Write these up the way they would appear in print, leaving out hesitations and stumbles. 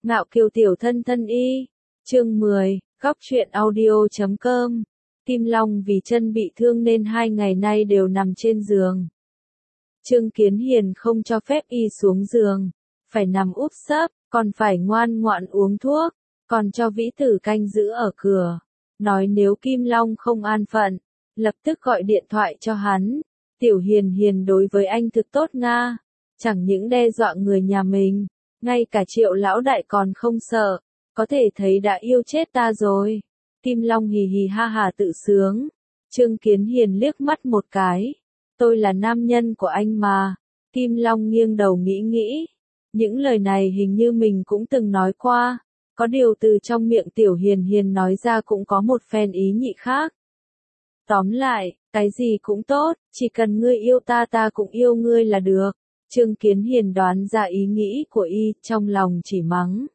Ngạo kiều tiểu thân thân y. Chương 10, góc truyện audio.com. Kim Long vì chân bị thương nên 2 ngày nay đều nằm trên giường. Trương Kiến Hiền không cho phép y xuống giường, phải nằm úp sấp, còn phải ngoan ngoãn uống thuốc, còn cho Vĩ Tử canh giữ ở cửa. Nói nếu Kim Long không an phận, lập tức gọi điện thoại cho hắn. Tiểu Hiền Hiền đối với anh thực tốt nga, chẳng những đe dọa người nhà mình, ngay cả Triệu lão đại còn không sợ, có thể thấy đã yêu chết ta rồi. Kim Long hì hì ha hà tự sướng. Trương Kiến Hiền liếc mắt một cái. Tôi là nam nhân của anh mà. Kim Long nghiêng đầu nghĩ nghĩ. Những lời này hình như mình cũng từng nói qua. Có điều từ trong miệng Tiểu Hiền Hiền nói ra cũng có một phen ý nhị khác. Tóm lại, cái gì cũng tốt, chỉ cần ngươi yêu ta ta cũng yêu ngươi là được. Trương Kiến Hiền đoán ra ý nghĩ của y, trong lòng chỉ mắng.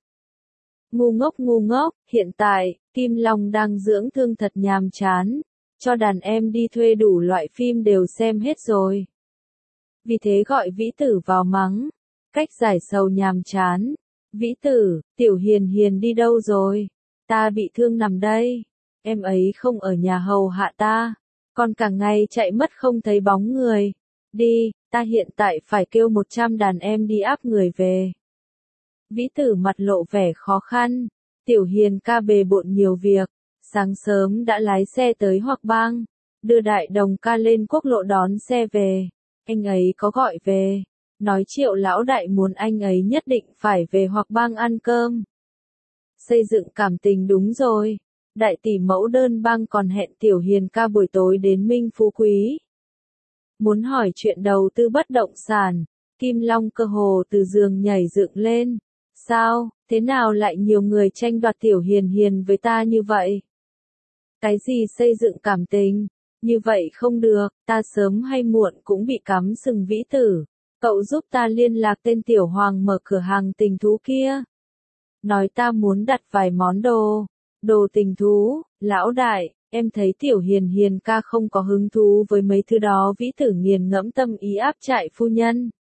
Ngu ngốc, hiện tại, Kim Long đang dưỡng thương thật nhàm chán, cho đàn em đi thuê đủ loại phim đều xem hết rồi. Vì thế gọi Vĩ Tử vào mắng, cách giải sầu nhàm chán. Vĩ Tử, Tiểu Hiền Hiền đi đâu rồi? Ta bị thương nằm đây, em ấy không ở nhà hầu hạ ta, còn cả ngày chạy mất không thấy bóng người. Đi, ta hiện tại phải kêu 100 đàn em đi áp người về. Vĩ Tử mặt lộ vẻ khó khăn. Tiểu Hiền ca bề bộn nhiều việc, sáng sớm đã lái xe tới Hoặc Bang, đưa Đại Đồng ca lên quốc lộ đón xe về. Anh ấy có gọi về, nói Triệu lão đại muốn anh ấy nhất định phải về Hoặc Bang ăn cơm. Xây dựng cảm tình đúng rồi. Đại tỷ mẫu Đơn Bang còn hẹn Tiểu Hiền ca buổi tối đến Minh Phú Quý. Muốn hỏi chuyện đầu tư bất động sản. Kim Long cơ hồ từ giường nhảy dựng lên. Sao, thế nào lại nhiều người tranh đoạt Tiểu Hiền Hiền với ta như vậy? Cái gì xây dựng cảm tình? Như vậy không được, ta sớm hay muộn cũng bị cắm sừng. Vĩ Tử, cậu giúp ta liên lạc tên Tiểu Hoàng mở cửa hàng tình thú kia. Nói ta muốn đặt vài món đồ tình thú. Lão đại, em thấy Tiểu Hiền Hiền ca không có hứng thú với mấy thứ đó. Vĩ Tử nghiền ngẫm tâm ý áp trại phu nhân.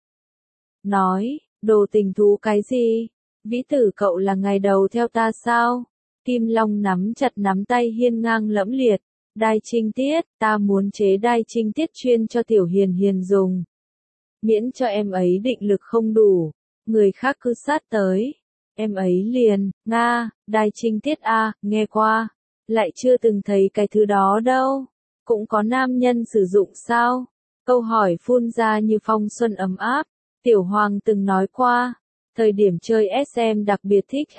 Nói, đồ tình thú cái gì? Vĩ Tử cậu là ngày đầu theo ta sao? Kim Long nắm chặt nắm tay hiên ngang lẫm liệt. Đai trinh tiết, ta muốn chế đai trinh tiết chuyên cho Tiểu Hiền Hiền dùng. Miễn cho em ấy định lực không đủ, người khác cứ sát tới. Em ấy liền, nga, đai trinh tiết a, nghe qua. Lại chưa từng thấy cái thứ đó đâu. Cũng có nam nhân sử dụng sao? Câu hỏi phun ra như phong xuân ấm áp. Tiểu Hoàng từng nói qua. Thời điểm chơi SM đặc biệt thích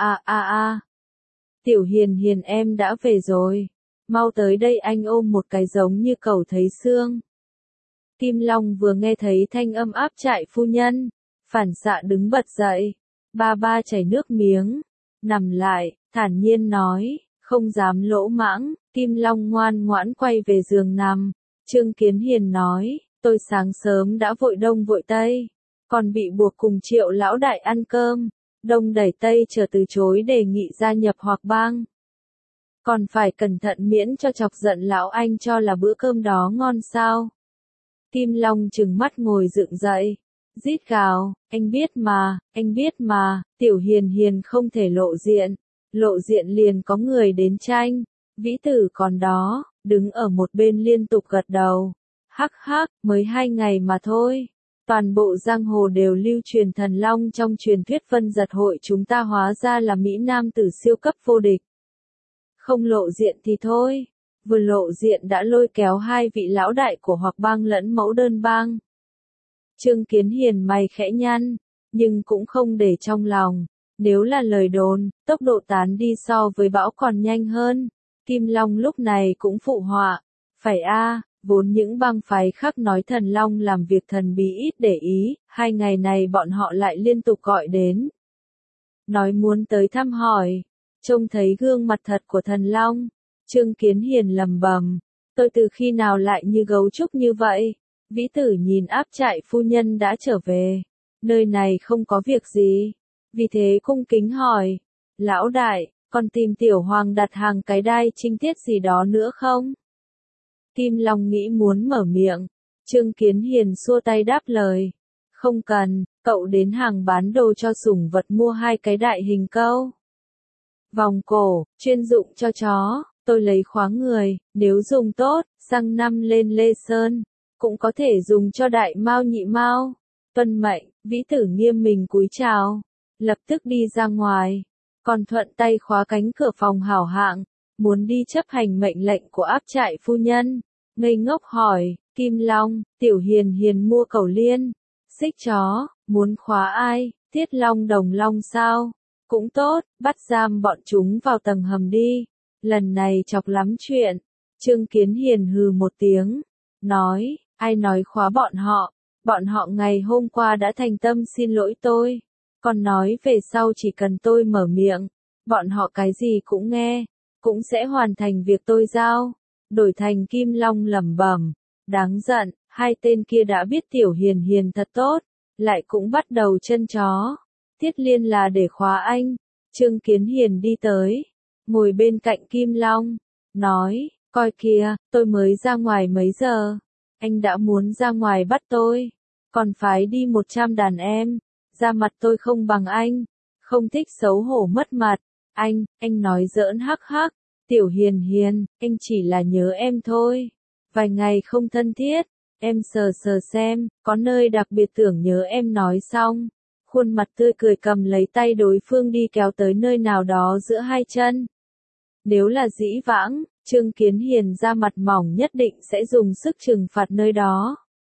Tiểu Hiền Hiền em đã về rồi. Mau tới đây anh ôm một cái giống như cẩu thấy xương. Kim Long vừa nghe thấy thanh âm áp trại phu nhân, phản xạ đứng bật dậy. Ba chảy nước miếng, nằm lại, thản nhiên nói, không dám lỗ mãng. Kim Long ngoan ngoãn quay về giường nằm. Trương Kiến Hiền nói, tôi sáng sớm đã vội đông vội tây, còn bị buộc cùng Triệu lão đại ăn cơm. Đông đẩy Tây chờ từ chối đề nghị gia nhập Hoặc Bang. Còn phải cẩn thận miễn cho chọc giận lão anh cho là bữa cơm đó ngon sao. Kim Long trừng mắt ngồi dựng dậy, rít gào, anh biết mà, Tiểu Hiền Hiền không thể lộ diện liền có người đến tranh. Vĩ Tử còn đó, đứng ở một bên liên tục gật đầu. Hắc hắc, mới 2 ngày mà thôi. Toàn bộ giang hồ đều lưu truyền thần long trong truyền thuyết Vân Giật hội chúng ta hóa ra là mỹ nam tử siêu cấp vô địch. Không lộ diện thì thôi, vừa lộ diện đã lôi kéo 2 vị lão đại của Hoặc Bang lẫn mẫu Đơn Bang. Trương Kiến Hiền mày khẽ nhăn, nhưng cũng không để trong lòng. Nếu là lời đồn, tốc độ tán đi so với bão còn nhanh hơn. Kim Long lúc này cũng phụ họa. Phải vốn những bang phái khác nói thần long làm việc thần bí ít để ý, 2 ngày này bọn họ lại liên tục gọi đến. Nói muốn tới thăm hỏi, trông thấy gương mặt thật của thần long. Trương Kiến Hiền lầm bầm, tôi từ khi nào lại như gấu trúc như vậy? Vĩ Tử nhìn áp trại phu nhân đã trở về, nơi này không có việc gì, vì thế cung kính hỏi, lão đại, còn tìm Tiểu Hoàng đặt hàng cái đai trinh tiết gì đó nữa không? Kim Long nghĩ muốn mở miệng, Trương Kiến Hiền xua tay đáp lời, không cần, cậu đến hàng bán đồ cho sủng vật mua 2 cái đại hình câu vòng cổ, chuyên dụng cho chó, tôi lấy khóa người, nếu dùng tốt, sang năm lên Lê Sơn, cũng có thể dùng cho đại mao nhị mao. Tuân mệnh, Vĩ Tử nghiêm mình cúi chào, lập tức đi ra ngoài, còn thuận tay khóa cánh cửa phòng hảo hạng, muốn đi chấp hành mệnh lệnh của áp trại phu nhân. Ngây ngốc hỏi, Kim Long, Tiểu Hiền Hiền mua cẩu liên, xích chó, muốn khóa ai, Thiết Long Đồng Long sao? Cũng tốt, bắt giam bọn chúng vào tầng hầm đi, lần này chọc lắm chuyện. Trương Kiến Hiền hừ một tiếng, nói, ai nói khóa bọn họ ngày hôm qua đã thành tâm xin lỗi tôi, còn nói về sau chỉ cần tôi mở miệng, bọn họ cái gì cũng nghe, cũng sẽ hoàn thành việc tôi giao. Đổi thành Kim Long lẩm bẩm, đáng giận, hai tên kia đã biết Tiểu Hiền Hiền thật tốt, lại cũng bắt đầu chân chó. Thiết Liên là để khóa anh. Trương Kiến Hiền đi tới, ngồi bên cạnh Kim Long, nói, coi kìa, tôi mới ra ngoài mấy giờ, anh đã muốn ra ngoài bắt tôi, còn phái đi 100 đàn em, ra mặt tôi không bằng anh, không thích xấu hổ mất mặt, anh nói giỡn hắc hắc, Tiểu Hiền Hiền, anh chỉ là nhớ em thôi, vài ngày không thân thiết, em sờ sờ xem, có nơi đặc biệt tưởng nhớ em nói xong. Khuôn mặt tươi cười cầm lấy tay đối phương đi kéo tới nơi nào đó giữa hai chân. Nếu là dĩ vãng, Trương Kiến Hiền ra mặt mỏng nhất định sẽ dùng sức trừng phạt nơi đó.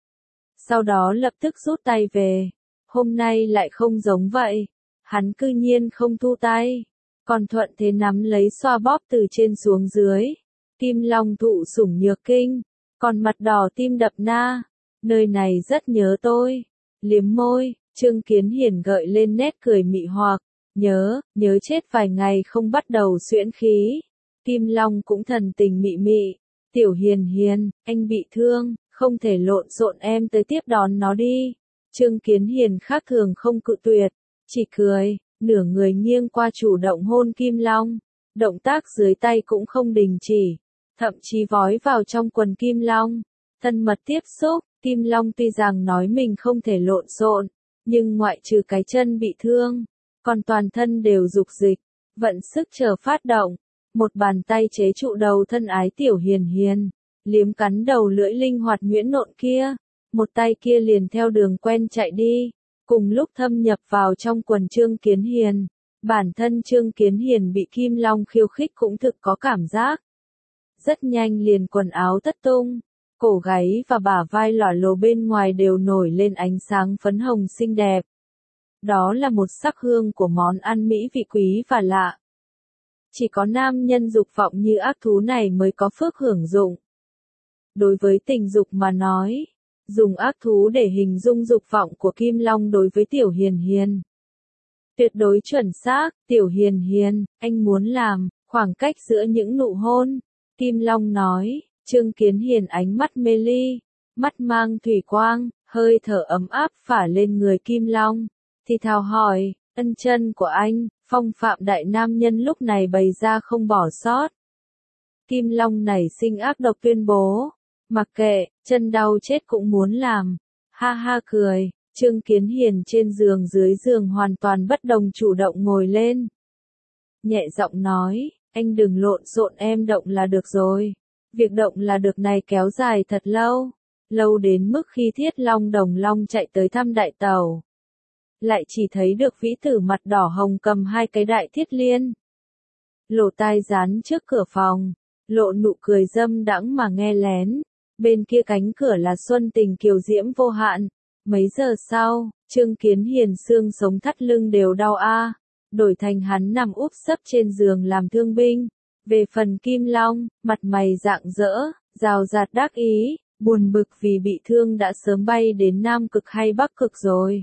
Sau đó lập tức rút tay về. Hôm nay lại không giống vậy. Hắn cư nhiên không thu tay. Còn thuận thế nắm lấy xoa bóp từ trên xuống dưới. Kim Long thụ sủng nhược kinh. Còn mặt đỏ tim đập na. Nơi này rất nhớ tôi. Liếm môi. Trương Kiến Hiền gợi lên nét cười mị hoặc, nhớ chết vài ngày không bắt đầu xuyễn khí. Kim Long cũng thần tình mị mị, Tiểu Hiền Hiền, anh bị thương, không thể lộn xộn em tới tiếp đón nó đi. Trương Kiến Hiền khác thường không cự tuyệt, chỉ cười, nửa người nghiêng qua chủ động hôn Kim Long, động tác dưới tay cũng không đình chỉ, thậm chí vói vào trong quần Kim Long, thân mật tiếp xúc. Kim Long tuy rằng nói mình không thể lộn xộn, nhưng ngoại trừ cái chân bị thương, còn toàn thân đều dục dịch, vận sức chờ phát động, một bàn tay chế trụ đầu thân ái Tiểu Hiền Hiền, liếm cắn đầu lưỡi linh hoạt nhuyễn nộn kia, một tay kia liền theo đường quen chạy đi, cùng lúc thâm nhập vào trong quần Trương Kiến Hiền, bản thân Trương Kiến Hiền bị Kim Long khiêu khích cũng thực có cảm giác. Rất nhanh liền quần áo tất tung. Cổ gáy và bả vai lỏa lồ bên ngoài đều nổi lên ánh sáng phấn hồng xinh đẹp. Đó là một sắc hương của món ăn mỹ vị quý và lạ. Chỉ có nam nhân dục vọng như ác thú này mới có phước hưởng dụng. Đối với tình dục mà nói, dùng ác thú để hình dung dục vọng của Kim Long đối với Tiểu Hiền Hiền. Tuyệt đối chuẩn xác, Tiểu Hiền Hiền, anh muốn làm, khoảng cách giữa những nụ hôn. Kim Long nói. Trương Kiến Hiền ánh mắt mê ly, mắt mang thủy quang, hơi thở ấm áp phả lên người Kim Long, thì thào hỏi, ân chân của anh, phong phạm đại nam nhân lúc này bày ra không bỏ sót. Kim Long nảy sinh ác độc tuyên bố, mặc kệ, chân đau chết cũng muốn làm, ha ha cười, Trương Kiến Hiền trên giường dưới giường hoàn toàn bất đồng chủ động ngồi lên. Nhẹ giọng nói, anh đừng lộn xộn em động là được rồi. Việc động là được này kéo dài thật lâu, lâu đến mức khi Thiết Long Đồng Long chạy tới thăm đại tàu. Lại chỉ thấy được Vĩ Tử mặt đỏ hồng cầm 2 cái đại thiết liên. Lỗ tai dán trước cửa phòng, lộ nụ cười dâm đãng mà nghe lén. Bên kia cánh cửa là Xuân Tình kiều diễm vô hạn. Mấy giờ sau, Trương Kiến Hiền xương sống thắt lưng đều đau đổi thành hắn nằm úp sấp trên giường làm thương binh. Về phần Kim Long, mặt mày rạng rỡ, rào rạt đắc ý, buồn bực vì bị thương đã sớm bay đến Nam Cực hay Bắc Cực rồi.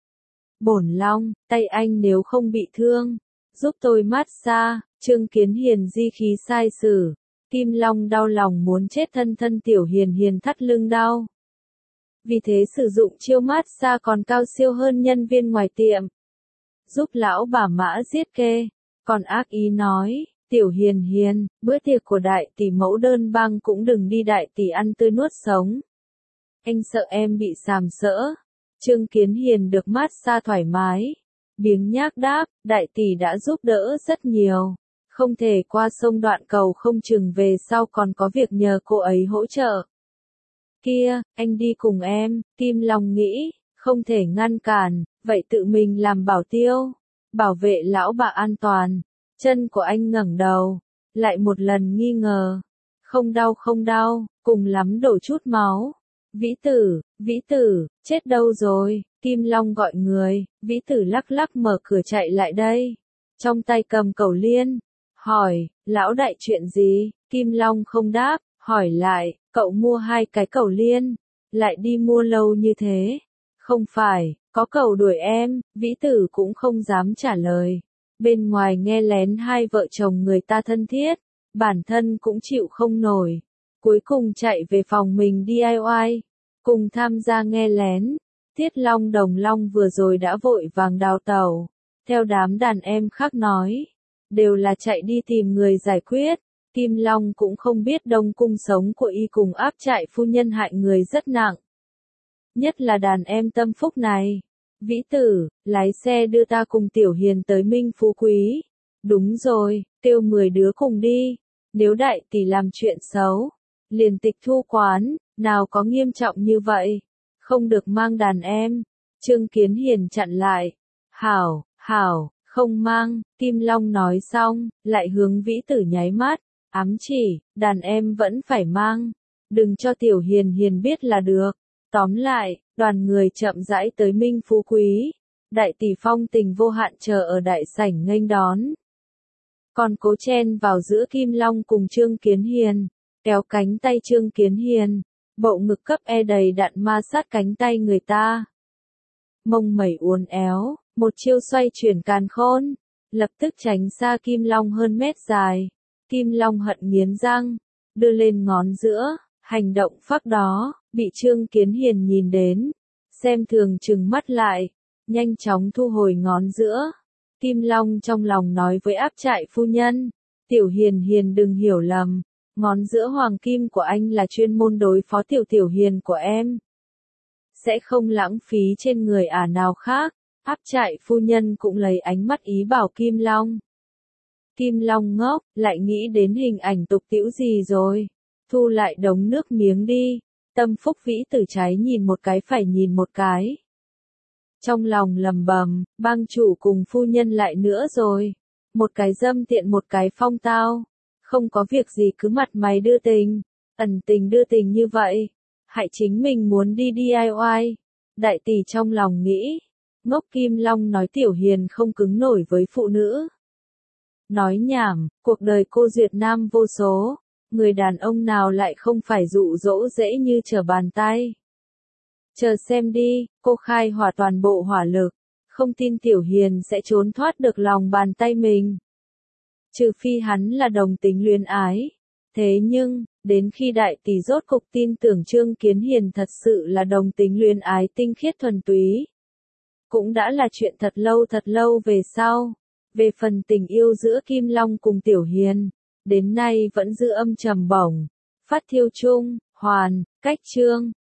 Bổn Long, tay anh nếu không bị thương, giúp tôi massage. Trương Kiến Hiền di khí sai sử. Kim Long đau lòng muốn chết thân Tiểu Hiền Hiền thắt lưng đau. Vì thế sử dụng chiêu massage còn cao siêu hơn nhân viên ngoài tiệm. Giúp lão bà mã giết kê, còn ác ý nói. Tiểu Hiền Hiền, bữa tiệc của đại tỷ mẫu đơn bang cũng đừng đi đại tỷ ăn tươi nuốt sống. Anh sợ em bị sàm sỡ. Trương Kiến Hiền được mát xa thoải mái. Biếng nhác đáp, đại tỷ đã giúp đỡ rất nhiều. Không thể qua sông đoạn cầu không chừng về sau còn có việc nhờ cô ấy hỗ trợ. Kia, anh đi cùng em, Kim Long nghĩ, không thể ngăn cản, vậy tự mình làm bảo tiêu. Bảo vệ lão bà an toàn. Chân của anh ngẩng đầu. Lại một lần nghi ngờ. Không đau, cùng lắm đổ chút máu. Vĩ tử, chết đâu rồi, Kim Long gọi người, Vĩ tử lắc lắc mở cửa chạy lại đây. Trong tay cầm cẩu liên, hỏi, lão đại chuyện gì, Kim Long không đáp, hỏi lại, cậu mua 2 cái cẩu liên, lại đi mua lâu như thế. Không phải, có cẩu đuổi em, Vĩ tử cũng không dám trả lời. Bên ngoài nghe lén hai vợ chồng người ta thân thiết, bản thân cũng chịu không nổi. Cuối cùng chạy về phòng mình DIY, cùng tham gia nghe lén. Tiết Long Đồng Long vừa rồi đã vội vàng đào tẩu, theo đám đàn em khác nói, đều là chạy đi tìm người giải quyết. Kim Long cũng không biết Đông Cung sống của y cùng áp trại phu nhân hại người rất nặng. Nhất là đàn em tâm phúc này. Vĩ tử, lái xe đưa ta cùng Tiểu Hiền tới Minh Phú Quý. Đúng rồi, kêu 10 đứa cùng đi. Nếu đại tỷ làm chuyện xấu, liền tịch thu quán, nào có nghiêm trọng như vậy. Không được mang đàn em. Trương Kiến Hiền chặn lại. Hảo, không mang. Kim Long nói xong, lại hướng Vĩ tử nháy mắt. Ám chỉ, đàn em vẫn phải mang. Đừng cho Tiểu Hiền biết là được. Tóm lại, đoàn người chậm rãi tới Minh Phú Quý. Đại tỷ phong tình vô hạn chờ ở đại sảnh nghênh đón. Còn cố chen vào giữa Kim Long cùng Trương Kiến Hiền, kéo cánh tay Trương Kiến Hiền, bộ ngực cấp đầy đặn ma sát cánh tay người ta. Mông mẩy uốn éo, một chiêu xoay chuyển càn khôn, lập tức tránh xa Kim Long hơn mét dài. Kim Long hận nghiến răng, đưa lên ngón giữa, hành động phác đó, bị Trương Kiến Hiền nhìn đến, xem thường trừng mắt lại, nhanh chóng thu hồi ngón giữa. Kim Long trong lòng nói với áp trại phu nhân, Tiểu Hiền đừng hiểu lầm, ngón giữa hoàng kim của anh là chuyên môn đối phó Tiểu Hiền của em. Sẽ không lãng phí trên người nào khác. Áp trại phu nhân cũng lấy ánh mắt ý bảo Kim Long. Kim Long ngốc, lại nghĩ đến hình ảnh tục tĩu gì rồi. Thu lại đống nước miếng đi. Tâm phúc Vĩ tử trái nhìn một cái phải nhìn một cái. Trong lòng lầm bầm, bang chủ cùng phu nhân lại nữa rồi. Một cái dâm tiện một cái phong tao. Không có việc gì cứ mặt mày đưa tình, ẩn tình đưa tình như vậy. Hại chính mình muốn đi DIY. Đại tỷ trong lòng nghĩ. Ngốc Kim Long nói Tiểu Hiền không cứng nổi với phụ nữ. Nói nhảm, cuộc đời cô duyệt nam vô số. Người đàn ông nào lại không phải dụ dỗ dễ như trở bàn tay. Chờ xem đi, cô khai hỏa toàn bộ hỏa lực. Không tin Tiểu Hiền sẽ trốn thoát được lòng bàn tay mình. Trừ phi hắn là đồng tính luyến ái. Thế nhưng, đến khi đại tỷ rốt cục tin tưởng Trương Kiến Hiền thật sự là đồng tính luyến ái tinh khiết thuần túy. Cũng đã là chuyện thật lâu về sau. Về phần tình yêu giữa Kim Long cùng Tiểu Hiền, đến nay vẫn giữ âm trầm bổng. Phát thiêu chung, hoàn, cách chương.